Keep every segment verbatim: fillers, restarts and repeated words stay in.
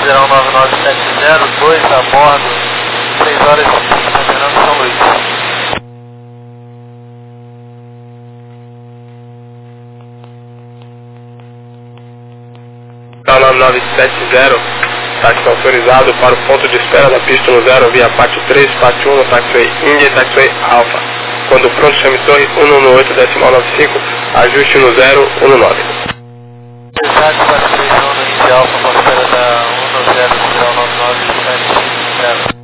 Geral nove nove sete zero, dois a bordo, três horas e cinco, Fernando São Luís. nove nove sete zero, táxi autorizado para o ponto de espera da pista no zero, via pátio três, pátio um, no taxiway India e taxiway Alpha. Quando pronto, chame torre cento e noventa e oito, decimal noventa e cinco, ajuste no zero cento e nove. Exato, pátio três, no India Alpha, com a espera da cento e noventa, Geral nove nove sete zero.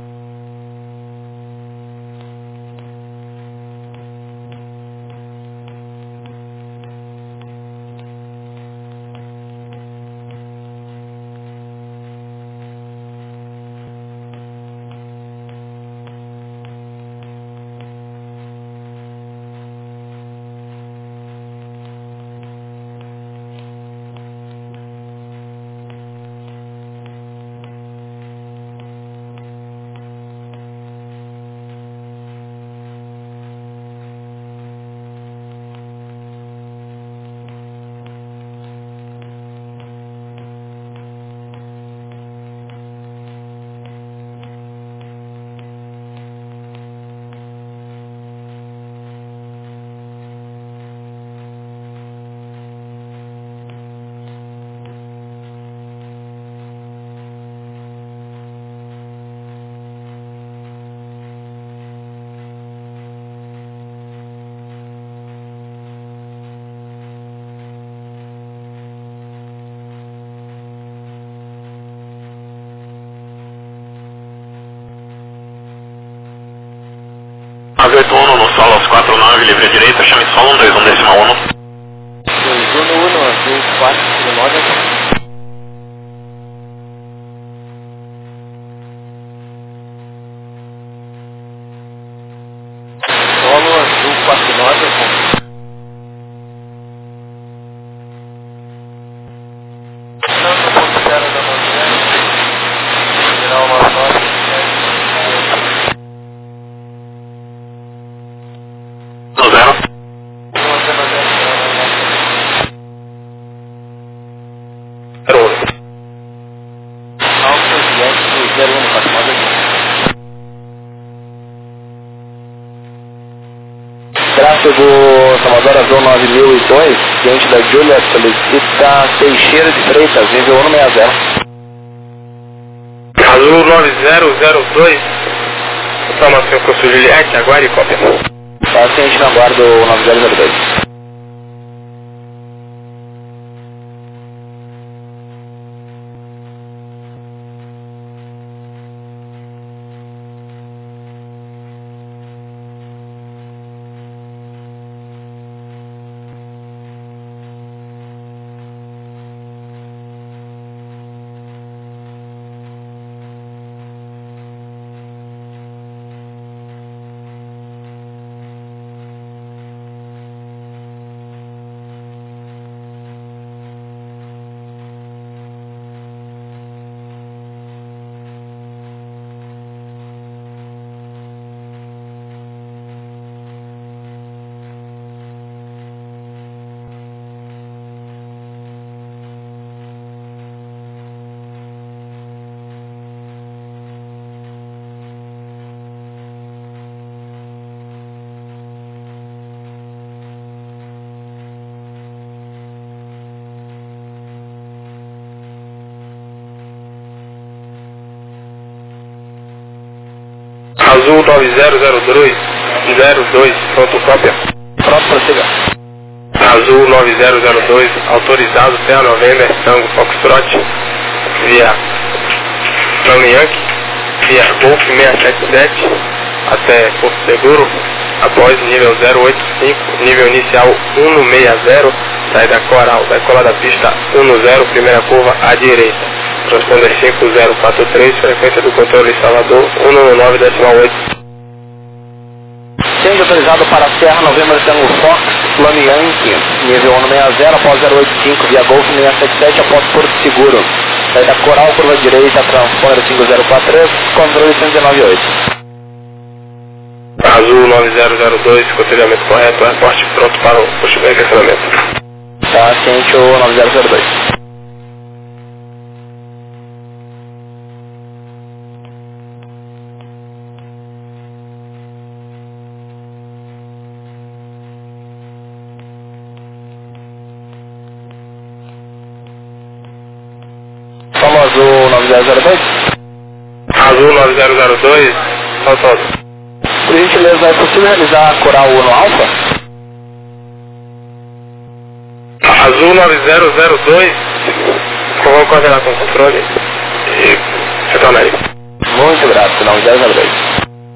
nove oito um no solo aos quatro nove, livre direita, chame solo um dois um decimal um. dois um no um, azul quatro nove. Solo azul quatro nove. Não, no ponto zero da manhã, Geral nove nove sete. No zero. Tráfego Salvador Azul nove mil e dois, diante da Júlia, solicita Teixeira de Freitas, nível um seis zero. Azul nove zero zero dois, informação curso Juliette, aguarde e cópia. Paciente na guarda nove zero zero dois. Azul nove zero zero dois, zero dois, pronto, cópia. Pronto, prossiga. Azul nove zero zero dois, autorizado Terra November, Tango Foxtrot, via Plano Yankee, via Golf seiscentos e setenta e sete, até Porto Seguro, após nível zero oito cinco, nível inicial cento e sessenta, saída Coral, decola da pista dez, primeira curva à direita. Transponder cinco zero quatro três, frequência do controle Salvador cento e noventa e nove decimal oito. Sendo autorizado para a Serra Novembro Tango Fox, Plano Yankee, nível um sessenta, após zero oito cinco, via Golf seiscentos e setenta e sete, após Porto Seguro. Saída Coral, curva direita, transponder cinco zero quatro três, controle cento e noventa e oito. Azul nove zero zero dois, conselhamento correto, reporte pronto para o pushback e acionamento. Tá, ciente o nove zero zero dois. zero zero dois. Azul nove zero zero dois, saltando. Por gentileza, é possível realizar a Coral Uno Alfa? Azul nove zero zero dois, vou coordenar com o controle e retorna aí. Muito grato, nove zero zero dois.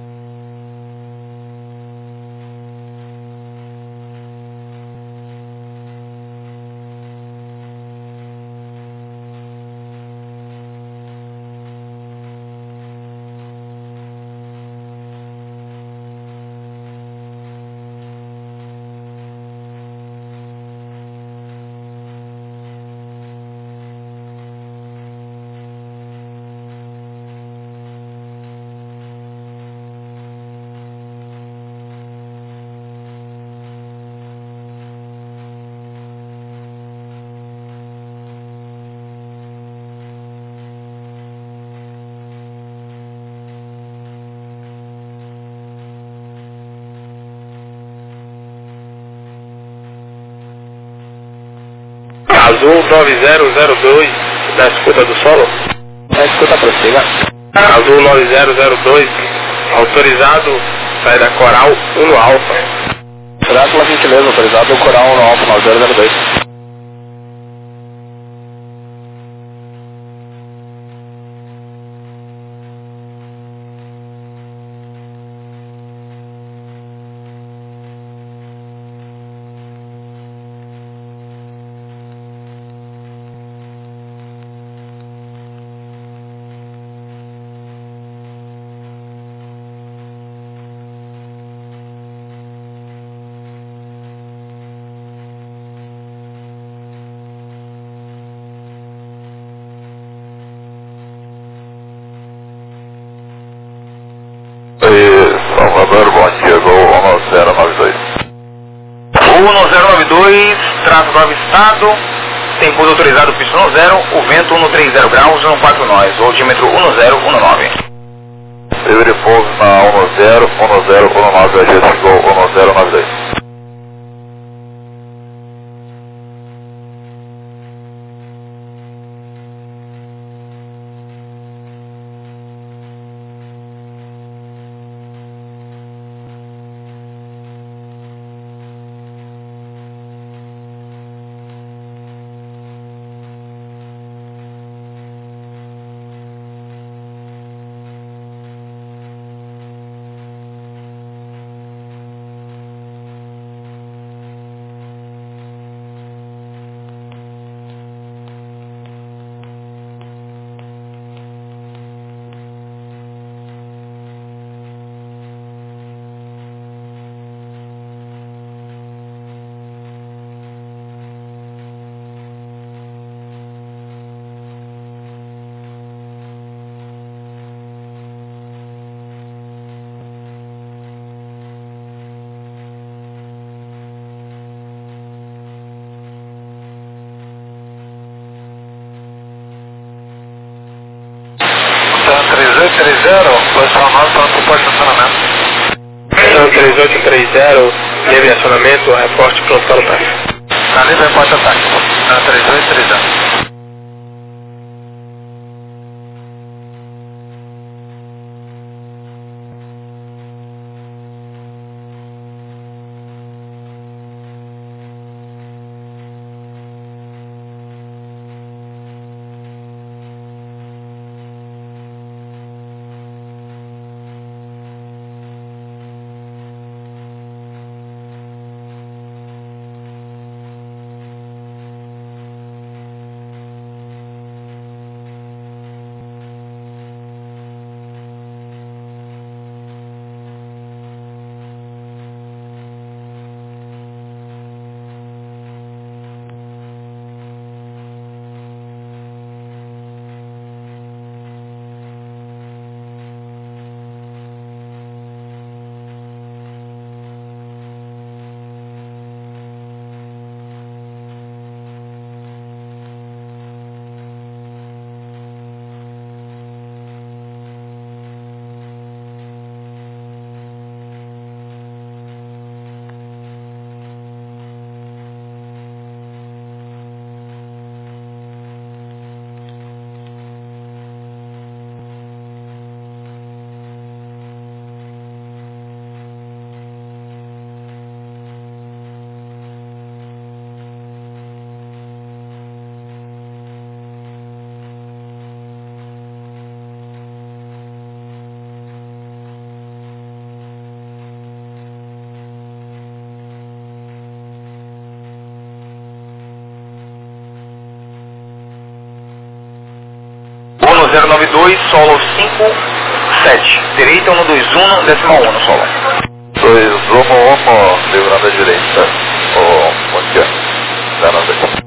Azul nove zero zero dois, na escuta do solo. Na escuta, prossiga. Azul nove zero zero dois, autorizado, sai da Coral Uno Alfa. Será pela gentileza, autorizado o Coral Uno Alfa nove zero zero dois. Salvador, bom dia, Gol um zero nove dois. um zero nove dois, traço nove estado, tem pouso autorizado pista um zero, o vento um três zero graus, um quatro nós, o altímetro um zero um nove. Livre pouso na um zero, um zero um nove, a gente Gol um zero nove dois. três oito três zero, posição nove para o suporte de estacionamento. três oito três zero, livre acionamento, reporte pronto para o ataque. Tá livre, reporte ataque. três oito três zero. nove dois, solo cinco sete. Direita um dois um, decimal um no solo. dois um um, livrando a direita. Oh, bom dia. zero nove.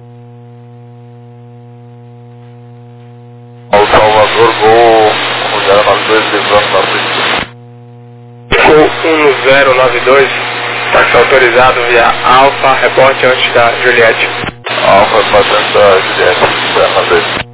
Ao Salvador, gol um zero nove dois, livrando na frente. Gol um zero nove dois, táxi autorizado via Alfa, reporte antes da Juliette. Alfa, batendo da Juliette, zero nove dois.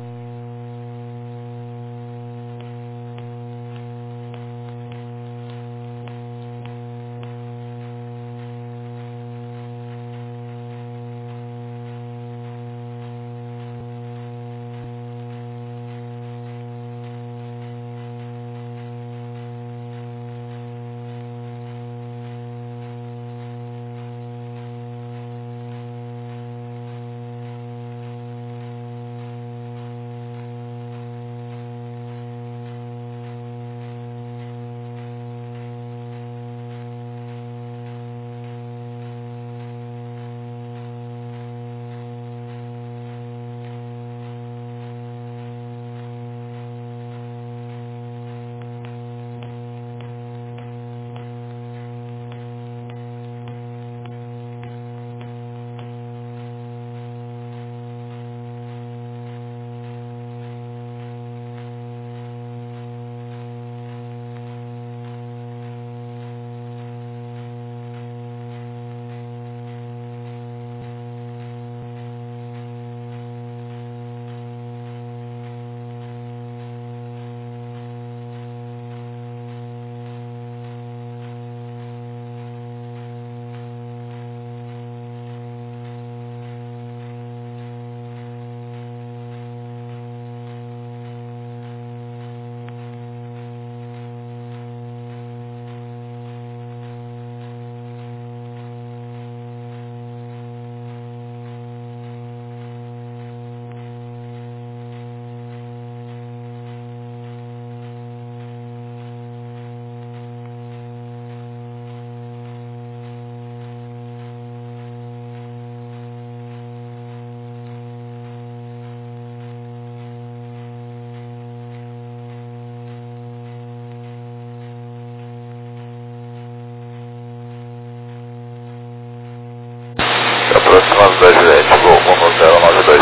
Aproximando da Juliette, gol um zero nove dois.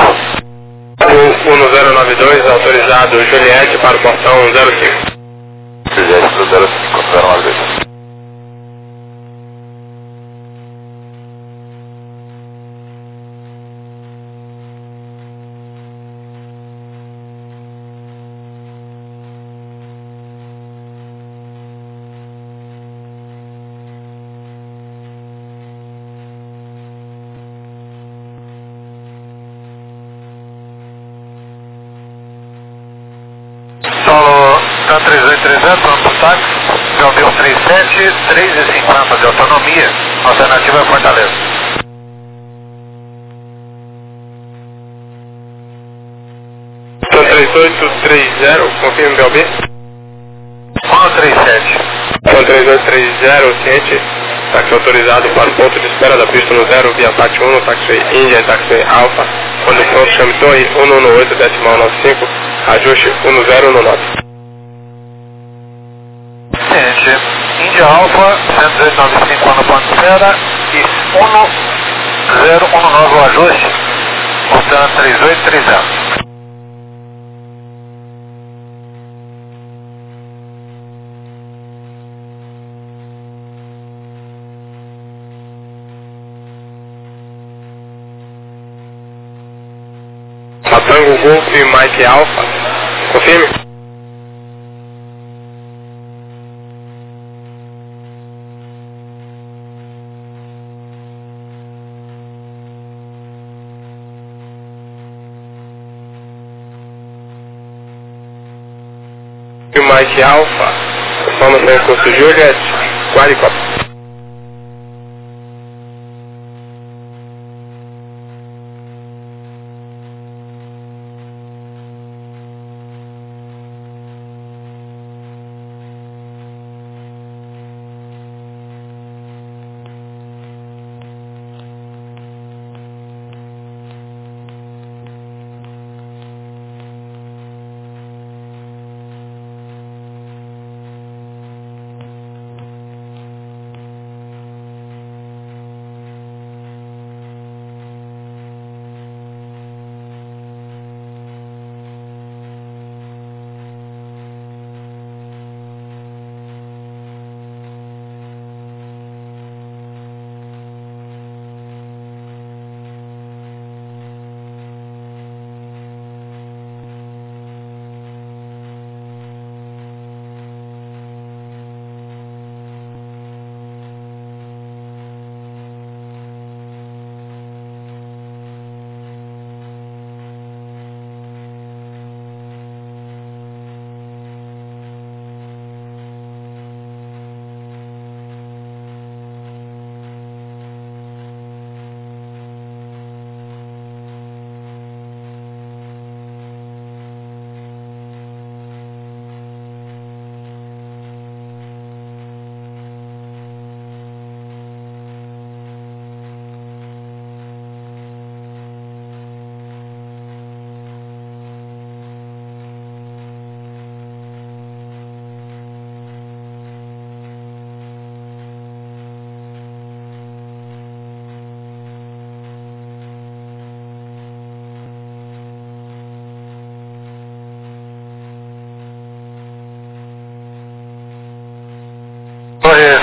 Gol um zero nove dois, autorizado Juliette para o portão zero cinco. Juliette do zero cinco, zero nove dois. Solo três oito três zero, pronto para o táxi. Galvão trinta e sete, três e cinquenta de autonomia. Alternativa é Fortaleza. Então três oito três zero, confirme B O B. um três sete. Então três oito três zero, ciente. Táxi autorizado para o ponto de espera da pista no zero, via P A T um, táxi Índia e táxi Alfa. Quando pronto, chame torre um um oito, decimal nove cinco, ajuste um zero um nove. Ciente, Índia Alfa, cento e dezoito nove cinco no ponto de espera e um zero um nove o ajuste, portanto três oito três zero. Tango Golf e Mike Alpha, confirme. E o Mike Alpha, informação em curso Juliet, Quadricop.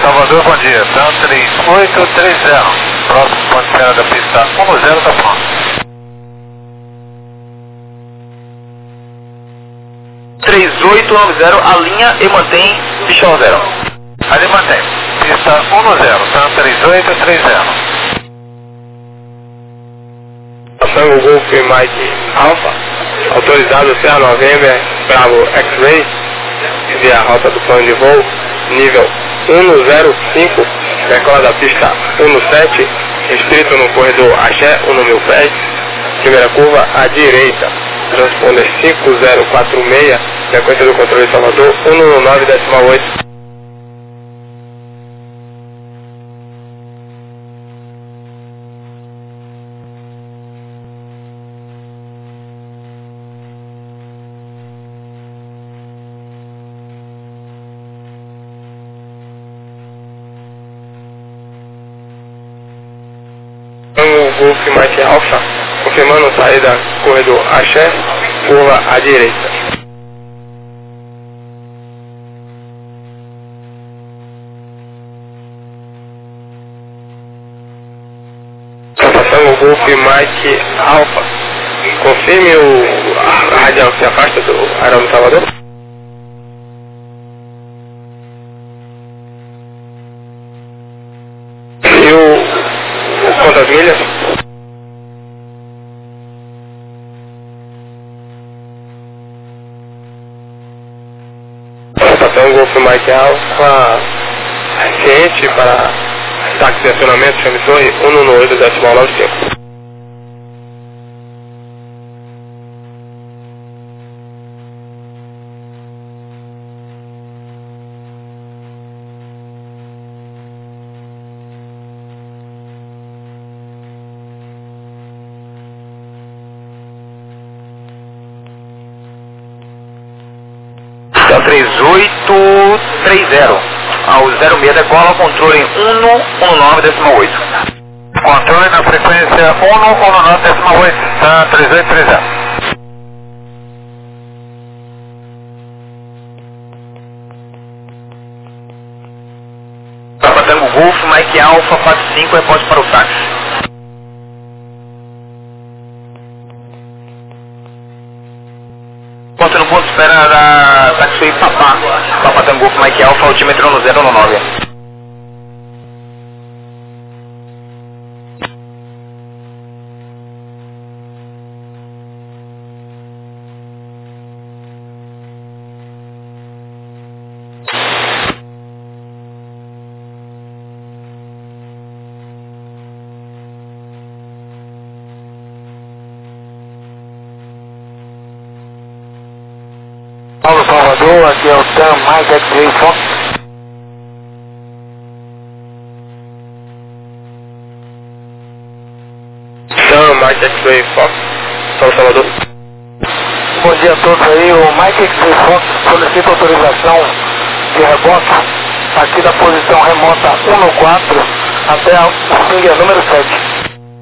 Salvador, bom dia. Tan três oito três zero. Próximo ponto de espera da pista um zero está pronto. três oito nove zero, alinha e mantém pista um zero. Ali mantém. Pista um zero. Tan três oito três zero. Tango Golf Mike Alpha, autorizado Serra November Bravo X-Ray, via rota do plano de voo, nível um zero cinco, decola da pista um sete, restrito no corredor Axé, um mil pés, primeira curva à direita, transponder cinco zero quatro seis, frequência do controle de Salvador, um nove decimal oito. Tango Golf Mike Alpha, confirmando saída corredor Axé, curva à direita. Tango Golf Mike Alpha, confirme o a radial que se afasta do aeródromo Salvador. E o quantas milhas? Estação Golf Mike Alpha, ciente para táxi de acionamento, chame torre um oito decimal nove cinco. três oito três zero, ao zero seis decola, controle um nove decimal oito. Controle na frequência um nove decimal oito, Tan três oito três zero. Papa Tango Golf Mike Alpha quatro cinco, reporte para o táxi. Ponto no ponto de espera da Taxi Papá, Papa Tango Golf Mike Alpha, altímetro no zero nove. Paulo Salvador, aqui é o Tan Mike X-Ray Fox. Tan Mike X-Ray Fox, Paulo Salvador. Bom dia a todos aí, o Mike X-Ray Fox solicita autorização de reboque aqui da posição remota um quatro até a finger número sete.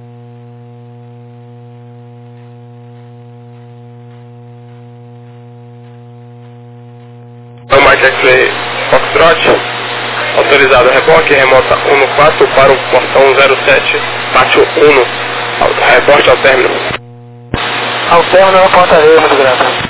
Tan Mike X-Ray Foxtrot, autorizado reboque, remota um quatro para o portão zero sete, pátio um, reporte ao término. Ao término da portaria, muito grato.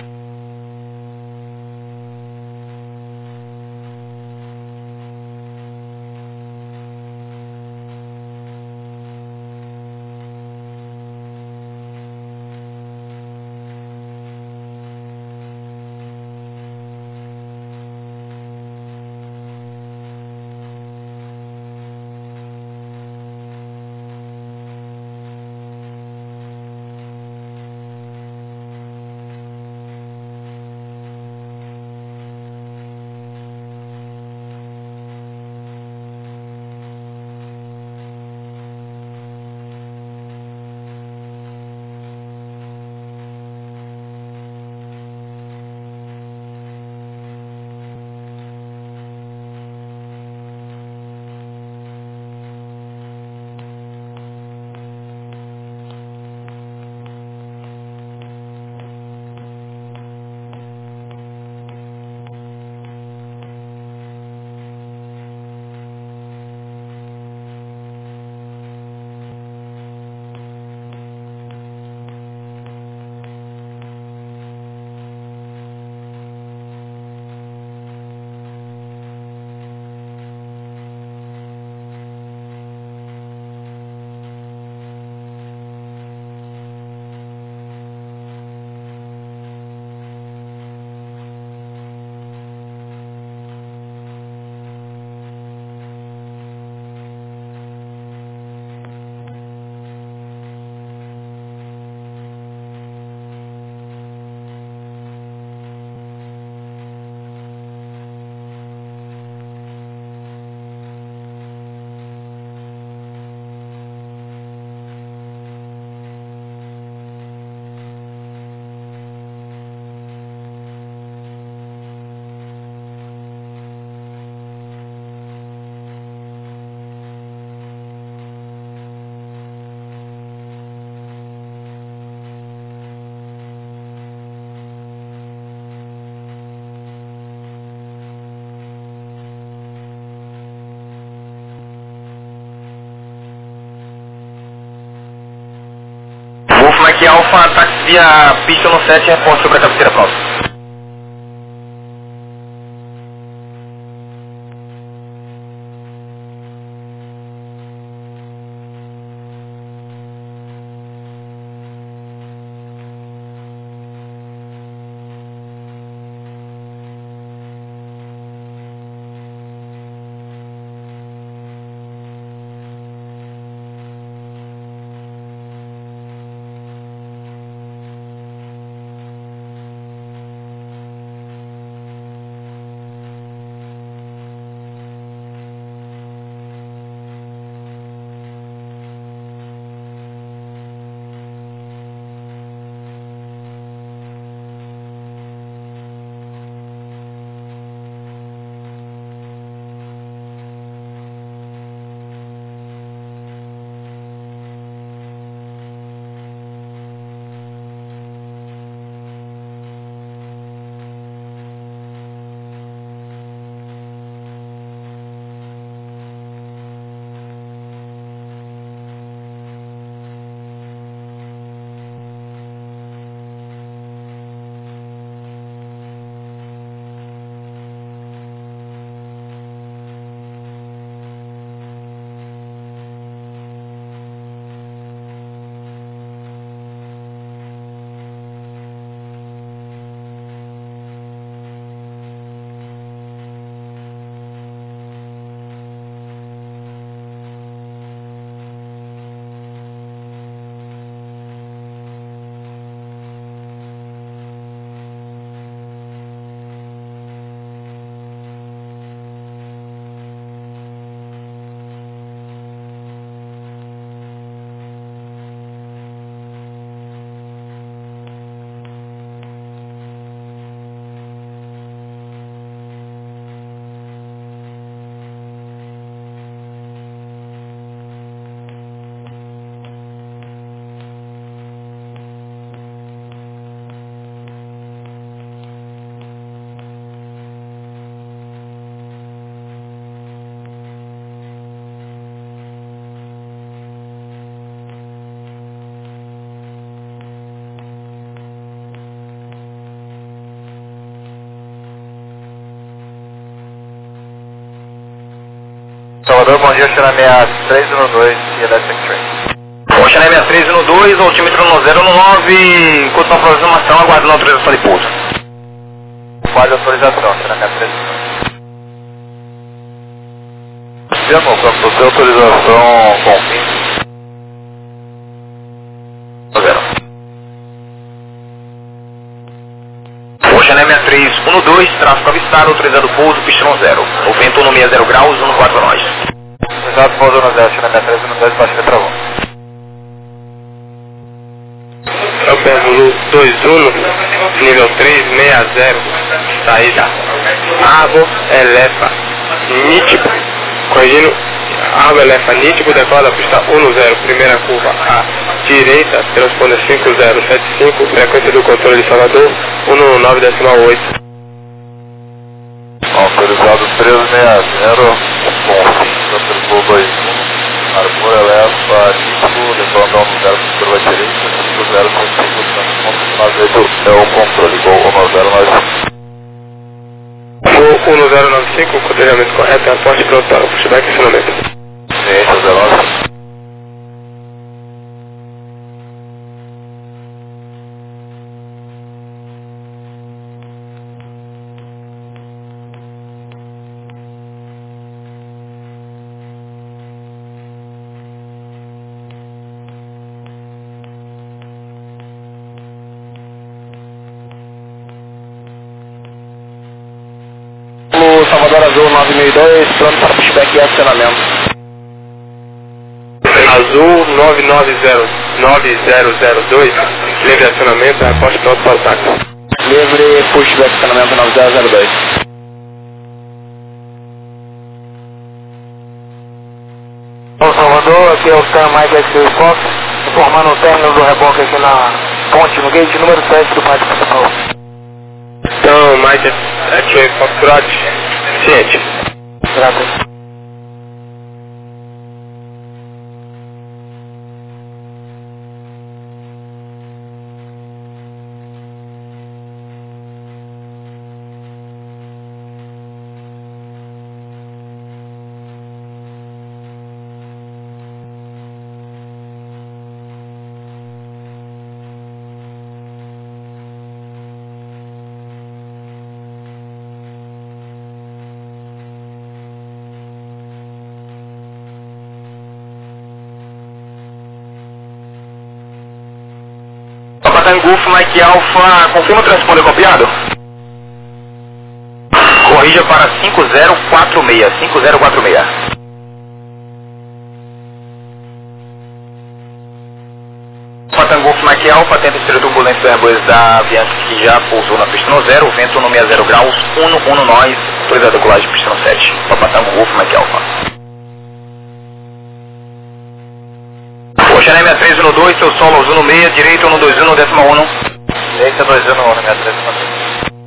Quebec Alpha, táxi via pista no sete, reporte sobre a cabeceira próxima. Salvador, bom dia, China seis três um dois e Electric Train. Bom, China seis três um dois, altímetro no zero nove, enquanto não programação, aguardando a autorização de pouso. Qual a autorização, China seis três um dois? Chama, para você autorização com fim. China seis três um dois, tráfego avistado, autorizado pouso, pistão zero. O vento no sessenta graus, um quatro nós. Autorizado pouso no zero, China seis três um dois, baixa letra um. Eu pego dois um, nível três seis zero, saída Argo Elefa, nítido, corrigindo, Argo Elefa, nítido, decola pista um zero, primeira curva à direita, transponder cinco zero sete cinco, frequência do controle de Salvador, um nove decimal oito. Autorizado três seis zero, com fim, transpor dois um, Arbor Elefa, nítido, decola um zero, curva direita, cinco zero sete cinco, transponder oito, é o controle, gol um zero nove cinco. Voo um zero nove cinco, codejamento correto, aporte pronto para o pushback e acionamento. Ciência zero nove cinco. Salvador Azul nove mil e dois, pronto para pushback e acionamento. Azul nove nove zero nove zero zero dois, livre acionamento, aporte pronto para o táxi. Livre, pushback acionamento nove zero zero dois. Bom, Salvador, aqui é o Star Mike X Fox, informando o término do reboque aqui na ponte, no gate número sete do parque principal. Então, Mike X Fox, ciente. Graças. Tango Golf Mike Alpha, confirma o transponder copiado? Corrija para cinco zero quatro seis, cinco zero quatro seis. Tango Golf Mike Alpha, tenta estrear turbulência do Airbus da Avianca que já pousou na pista no zero, vento no sessenta graus, um no um no nós, autorizado colagem pista no sete. Papa Tango Golf Mike Alpha. Oceané sessenta e três um dois, seu solo azul no seis, direito um dois um, décima um. Direita dois um, sessenta e três um dois.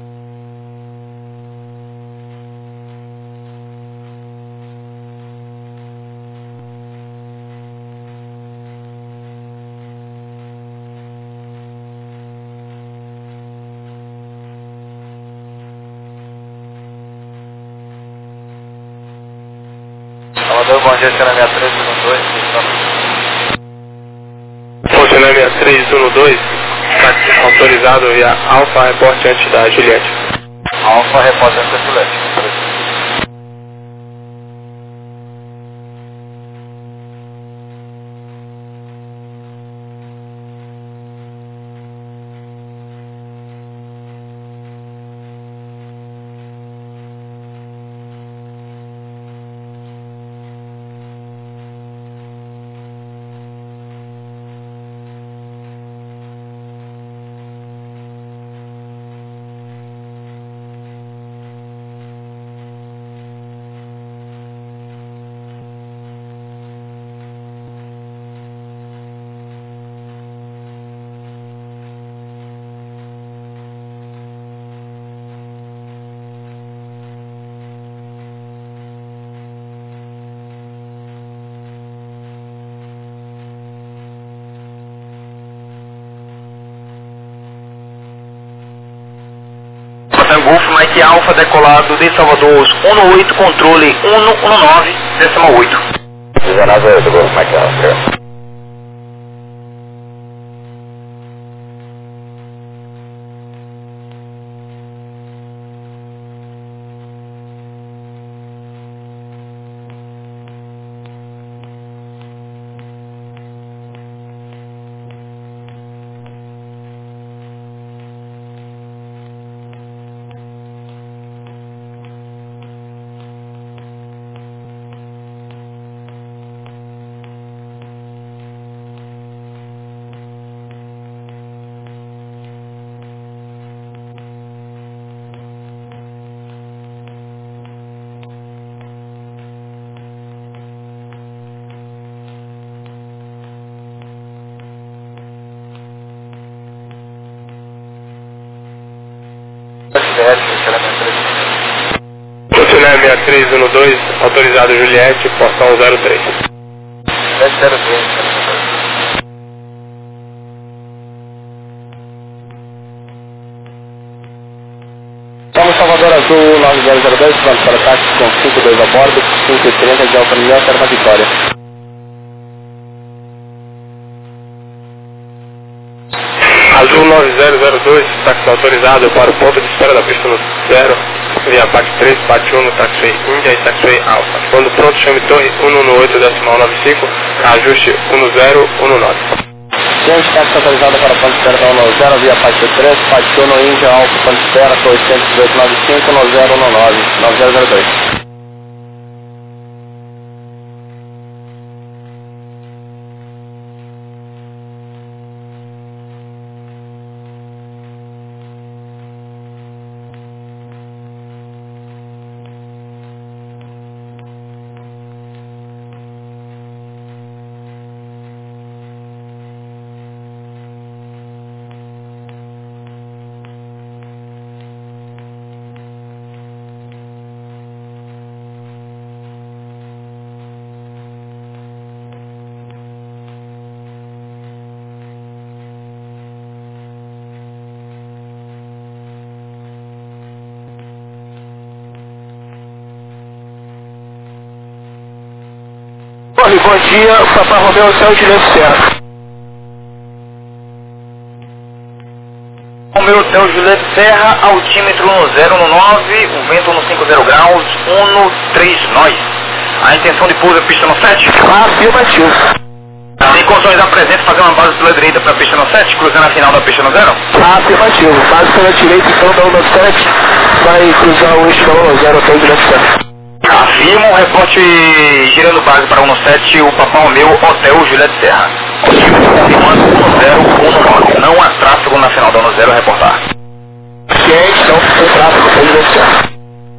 Salvador, bom dia, Oceané sessenta e três um dois. Oceané sessenta e três um dois, tá autorizado via Alfa, reporte antes da Juliette. Alfa, reporte antes da Juliette. Golf Mike Alpha, decolado de Salvador, um no oito, controle um no nove, décima oito. dezenove oito, Golf Mike Alpha. Oceané sessenta e três um dois, autorizado Juliette, portão zero três. sete zero três. Estamos Salvador Azul nove zero zero dois, pronto para táxi com cinco dois a bordo, cinco e trinta de Alfa Romeo, Serra Vitória. Azul nove zero zero dois, táxi autorizado para o ponto de espera da pista no zero, via P A C três, P A C um no taxiway Índia e taxiway Alfa. Quando pronto, chame torre um um oito, decimal nove cinco, ajuste um zero um nove. Gente, táxi autorizado para ponto de espera da um zero, via P A C três, P A C um no Índia, Alfa, ponto de espera, oitocentos e dezoito, nove cinco, no zero um nove, nove zero zero dois. Bom dia, Papa Romeo, céu Juliette Serra. Romeo, céu Juliette Serra, altímetro no zero no nove, o vento no cinquenta graus, um no três nós. A intenção de pouso é pista no sete. Afirmativo. Tem condições da presente fazer uma base pela direita para a pista no sete, cruzando a final da pista no zero? Afirmativo. Base pela direita, então, da um sete, vai cruzar o eixo no zero até o direto sete. Afirmo, reporte girando base para um sete, o Papai Romeu, Hotel Juliette Serra. Confirmando um zero um nove. Não há tráfego na final da um zero, reportar. Ciente, então, sem tráfego, até o direto sete.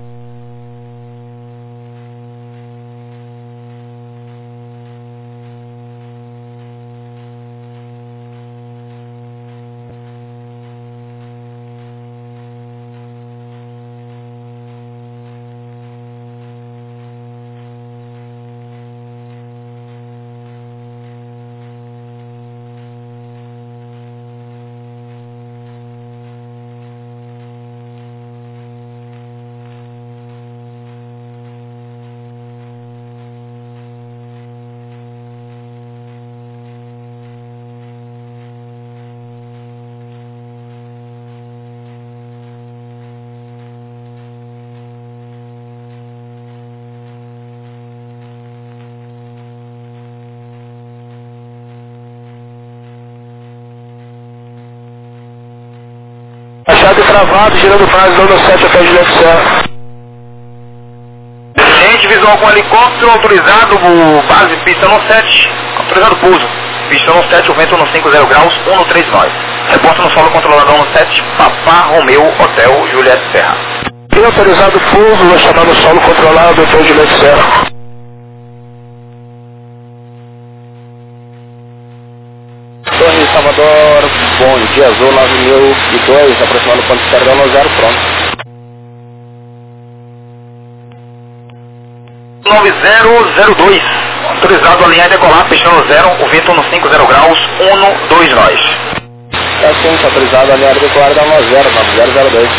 Chave travado, girando base, dando sete até o Juliette Serra. Gente, visual com helicóptero, autorizado, base pista no sete, autorizado pouso. Pista no sete, o vento no cinquenta graus, um no trinta e nove. Reporta no solo controlador no sete, Papá Romeu, Hotel Juliette Serra. E autorizado pouso, vai chamar no solo controlado, Hotel Juliette Serra. Torre Salvador, bom dia, azul nove mil e dois, aproximando o ponto de carga no zero, pronto. nove zero zero dois, autorizado a linha decolar, pista no zero, o vento no cinquenta graus, um no dois nós. É sim, autorizado a linha decolar da nove zero, nove zero zero dois.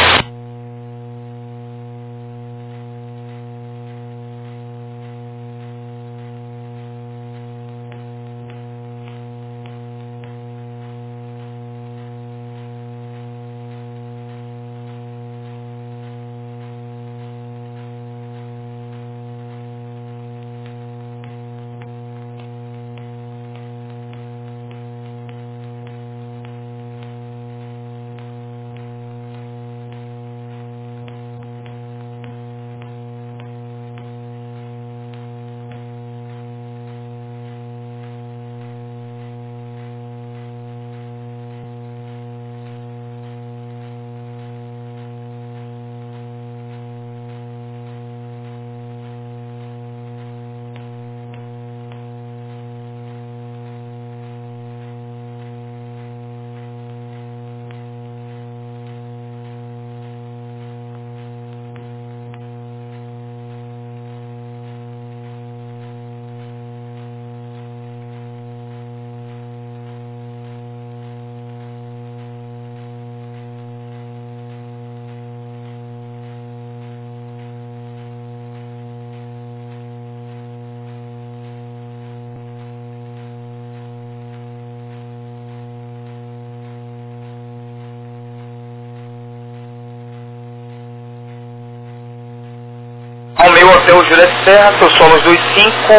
Ao meu Hotel Juliette Serra, seus solos dois cinco,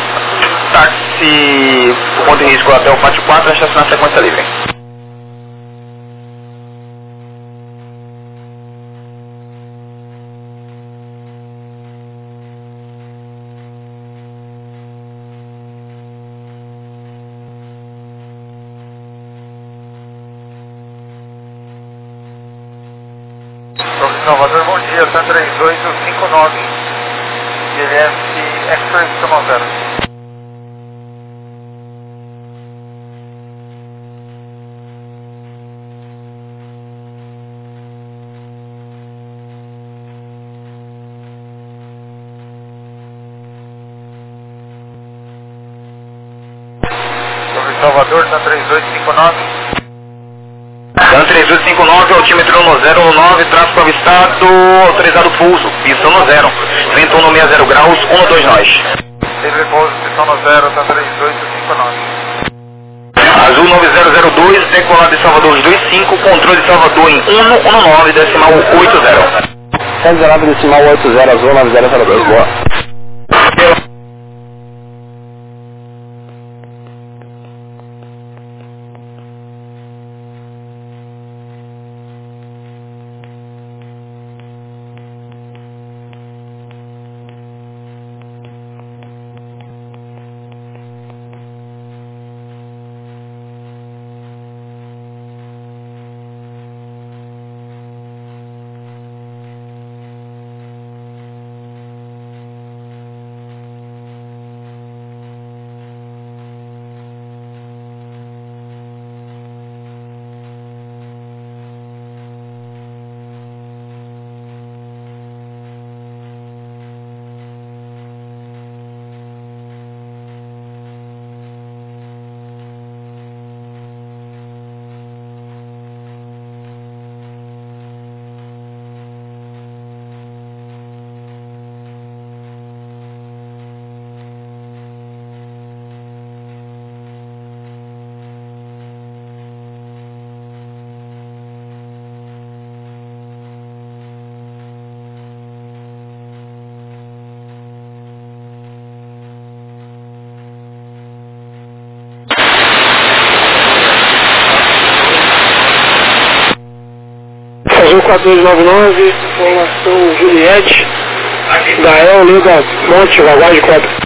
táxi ponto de risco até o pátio quatro, estacionar na sequência livre. Salvador, bom dia, T três oito cinco nove, G L S X-Ray zero. Sobre Salvador, T três oito cinco nove. Dan três oito cinco nove, altímetro no zero nove, tráfego avistado, autorizado pouso, pista no zero, vento no sessenta graus, um no dois nós. Livre pouso, pista no zero, T três oito cinco nove. Azul nove zero zero dois, decolado de Salvador dois cinco, controle de Salvador em um no nove, decimal oito zero. cento e dezenove, decimal oito zero, azul nove zero zero dois, boa. quatro dois nove nove, informação Juliette, da El Liga Monte, Lagoa de Cobra.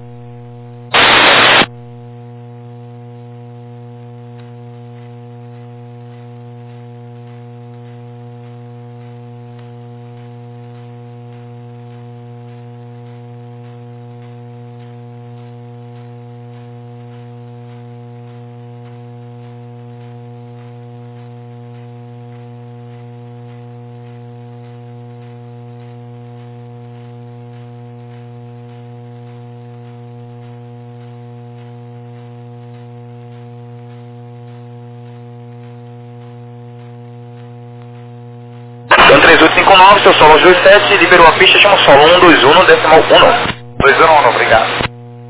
três oito cinco nove, seu solo dois sete, liberou a pista, chama solo um dois um, decimal um. dois um, obrigado.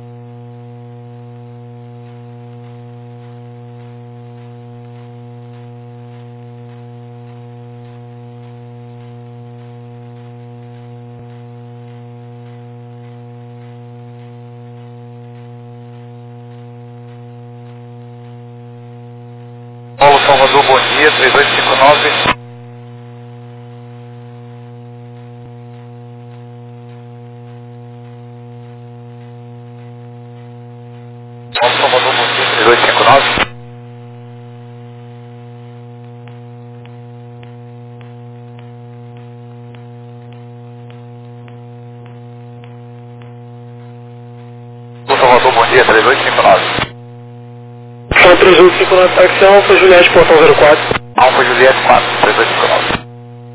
Paulo Salvador, bom dia, três oito cinco nove. Paulo Salvador, bom dia, três oito cinco nove. Paulo Salvador, bom dia, três oito cinco nove. São três oito cinco nove, táxi Alfa, Juliette, portão zero quatro. Alfa Juliette quatro, três oito cinco nove.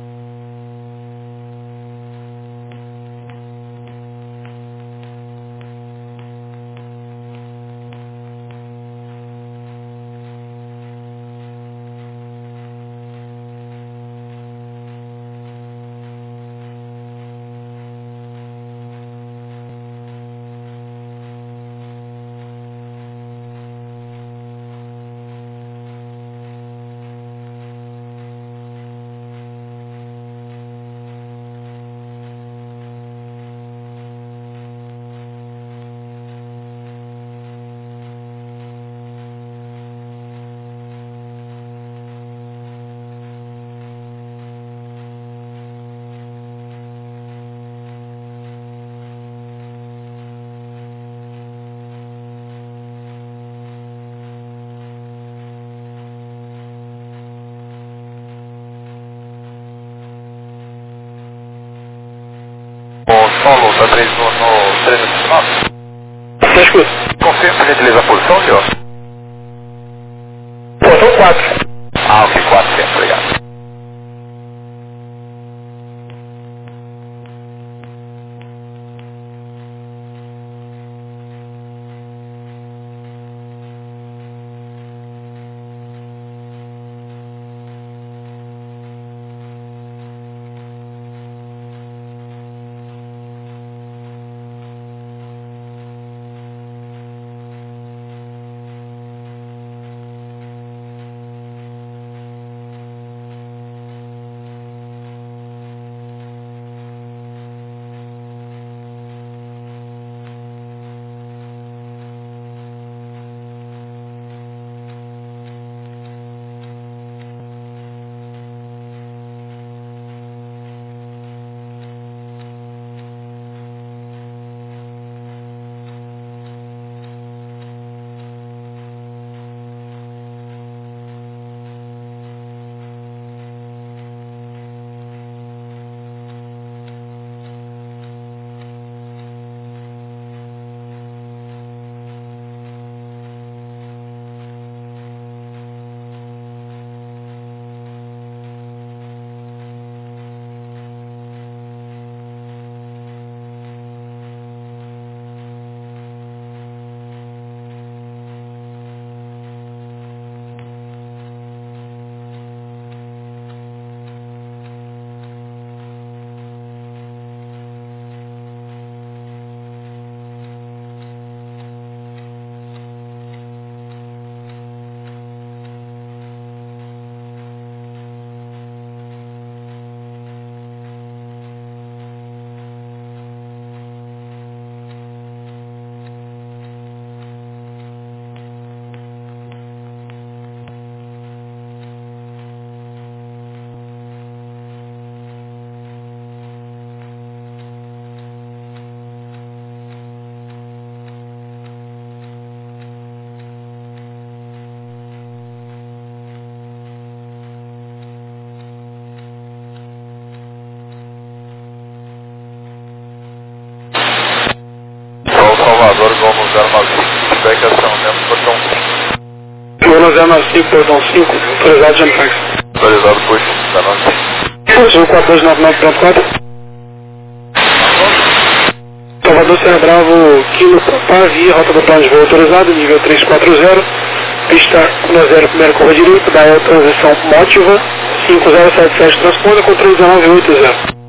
O solo da três um no três oito cinco nove. Tá escuta. Confirma, por gentileza, a posição, senhor? Portão quatro. Ah, ok, quatro, sempre, obrigado. Voo no zero nove cinco, feedback acionamento, portão cinco. Voo no zero nove cinco, portão cinco, autorizado de Antrax. Autorizado por zero nove cinco. Azul quatro dois nove nove, pronto quatro. Salvador Serra Bravo, Kilo Papá, via rota do plano de voo autorizado, nível três quatro zero, pista um zero, primeira curva direita, da E transição Motiva, cinco zero sete sete, transponda, controle dezenove oito zero.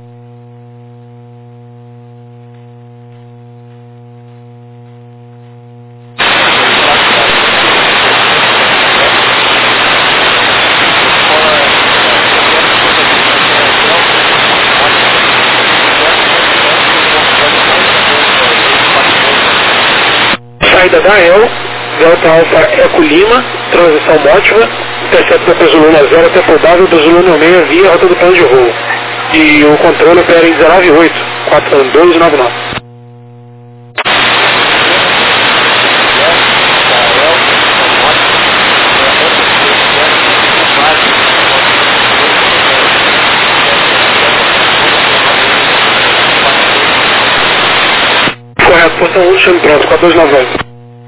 Saída da E L, Delta Alfa Eco Lima, transição Motiva, intercepta da Zulu zero até Podável do Zulu seis via rota do plano de voo. E o controle opera em dezenove oito, quatro dois nove nove. Correto, portão um, chame pronto, quatro dois nove nove.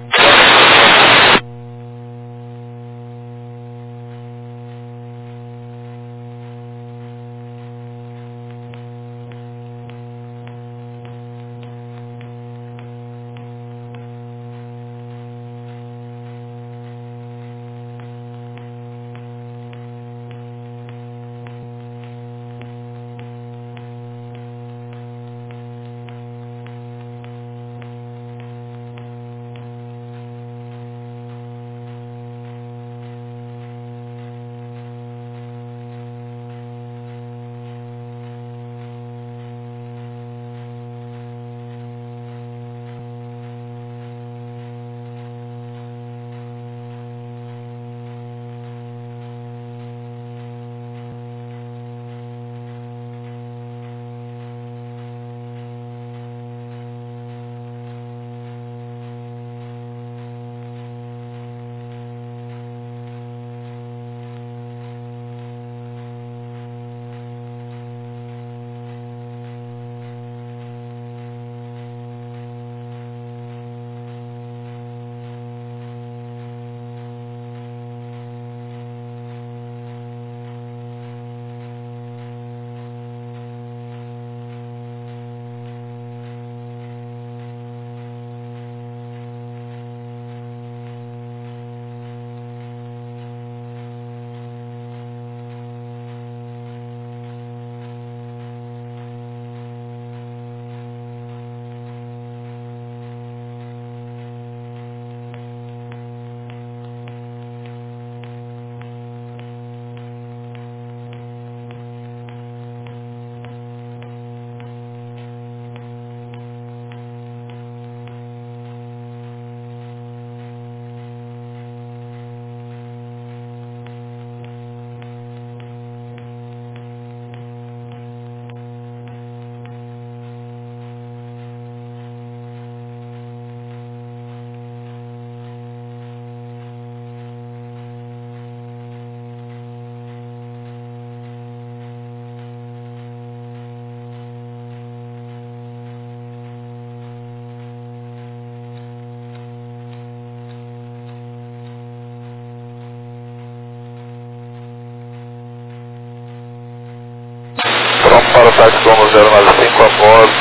Para o táxi como zero nove cinco a bordo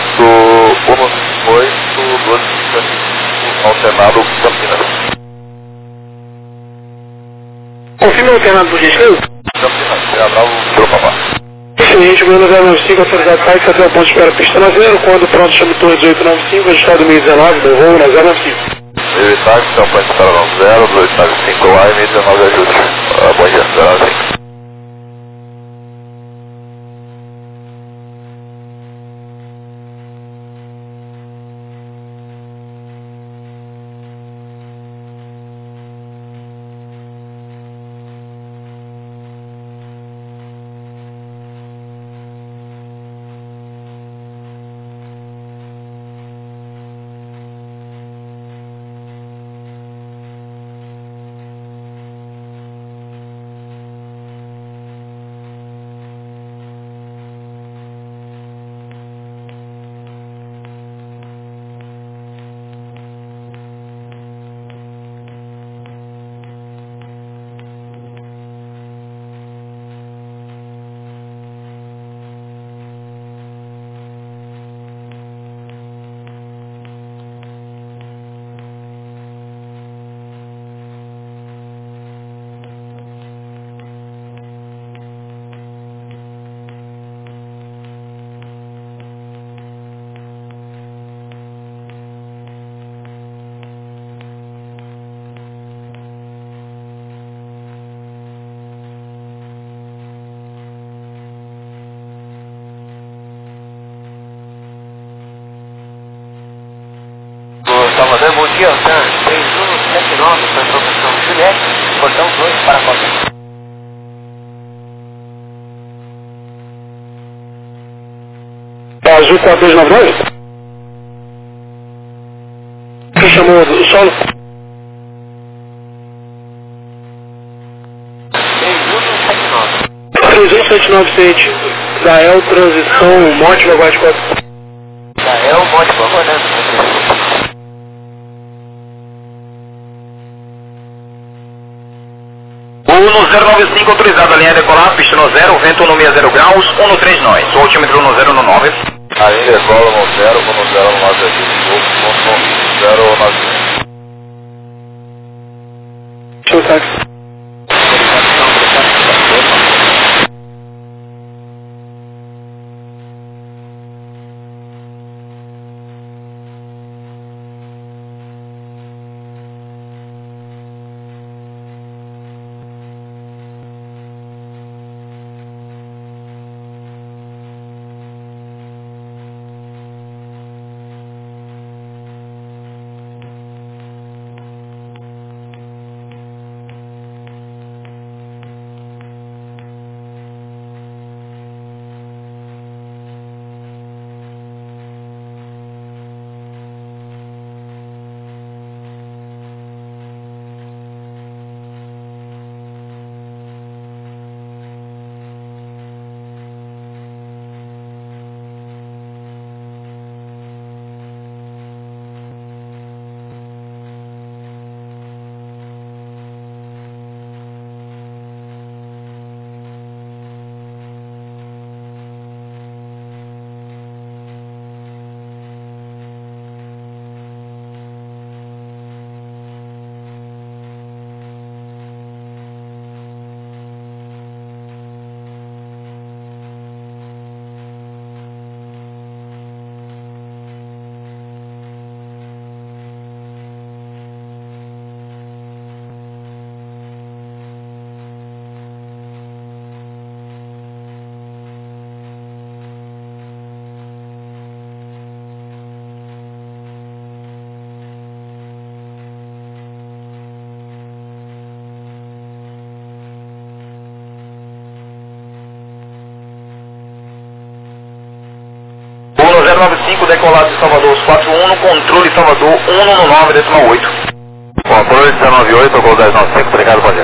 um oito doze alternado Campinas. Confirma o alternado por gentileza? Campinas, Serra Bravo, Kilo Papá. Excelente, Bruno zero nove cinco, autorizado táxi até o ponto de espera pista na zero, quando pronto chame torre dezoito nove cinco, registrado dois mil e dezenove, do voo na zero nove cinco. Meio táxi, então ponto de espera nove zero, dois táxi cinco lá e meio dezenove ajuste. Ah, bom dia, zero nove cinco. Geotan três um sete nove, foi professor Juliette, portão dois para a Costa. Azul quatro dois nove dois? Quem chamou o solo? três um sete nove sete. Gael, transição, Monte Baguate quatro. Gael, Monte Baguate. Uno zero nove cinco autorizado a linha decolar, pista no zero, vento no sessenta graus, um no três nós, o altímetro no zero no nove. A linha decola no zero, no zero no nove aqui, no zero nove. Show táxi. zero nove cinco, decolado de Salvador, os quatro um, controle Salvador, um no nove, décima oito. Controle zero nove oito, gol dez nove cinco, obrigado, bom dia.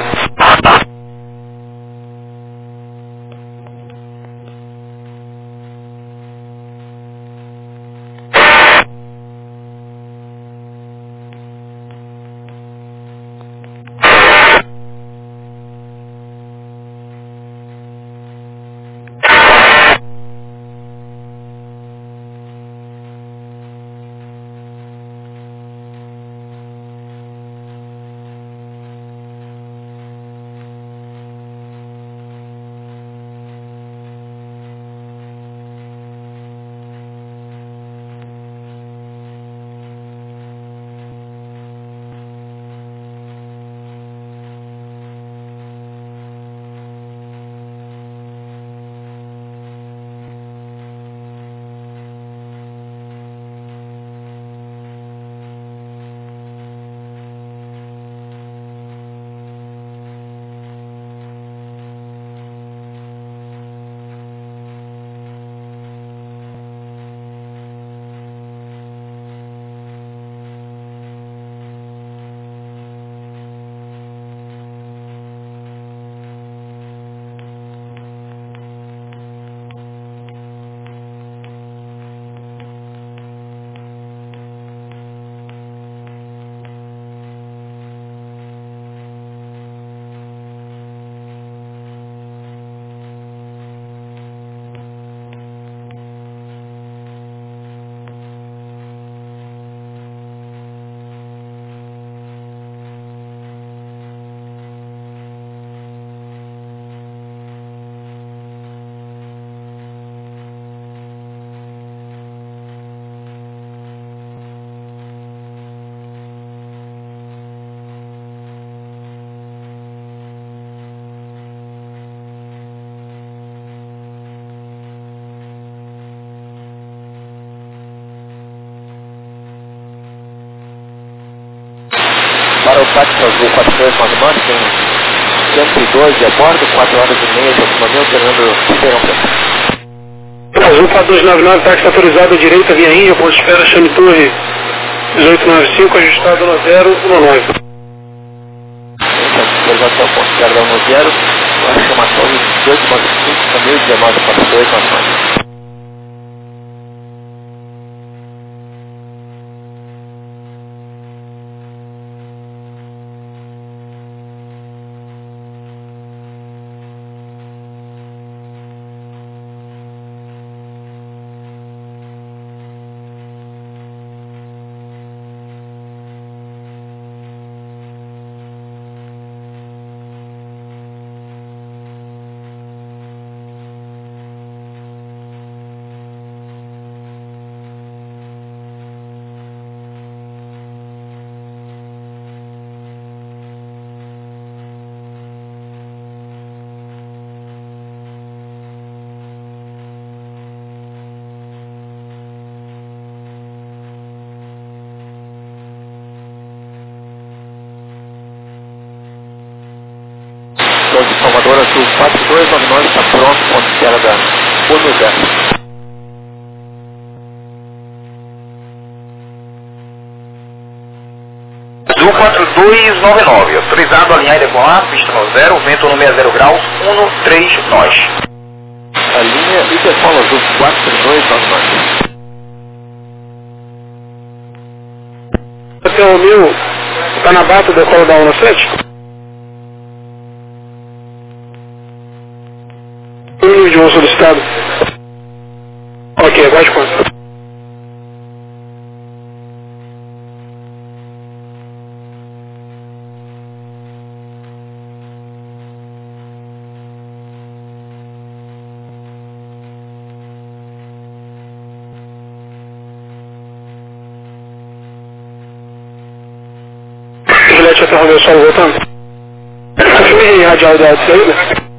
táxi azul quatro dois nove nove, tem cento e doze a bordo, quatro horas e meia de autonomia, operando Ribeirão Preto. Azul quatro dois nove nove, táxi autorizado à direita, via Índia, ponto de espera, Chame Torre dezoito nove cinco, ajustado no zero um nove. Autorização ponto de espera no zero, chama Torre dezoito nove cinco, caminho dezenove quatro dois nove nove. de Salvador Azul quatro dois nove nove está pronto, ponto de espera da Uno Zero. Azul quatro dois nove nove, autorizado a alinhar e decolar, pista no zero, vento no sessenta graus, um três nós. A linha e decola Azul quatro dois nove nove. Até o meu, está na bata, decola da um sete? Nível de voo solicitado. Ok, aguarde quanto? Juliette até Romeu Solo voltando. Confirme radial da saída.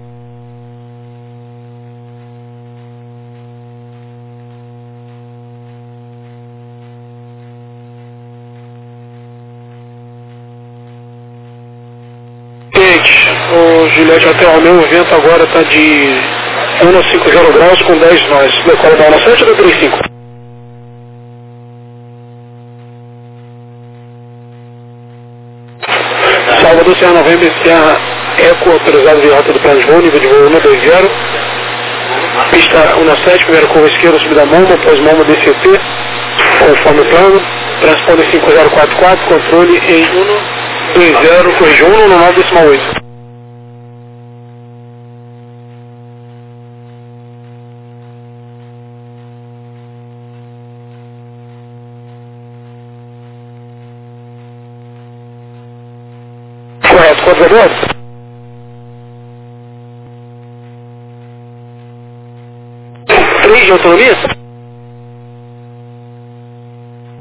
O Juliette até Romeu, o vento agora está de um cinco zero graus com dez nós. Decola da um sete ou da trinta e cinco? Salvador Serra Novembro, Serra Eco, autorizado de rota do plano de voo, nível de voo um dois zero. Pista um sete, primeira curva esquerda, subida Moma, pós Moma D C T, conforme o plano. Transponder cinco zero quatro quatro, controle em um dois zero, corrija um nove decimal oito. Correto, quanto é três de autonomia?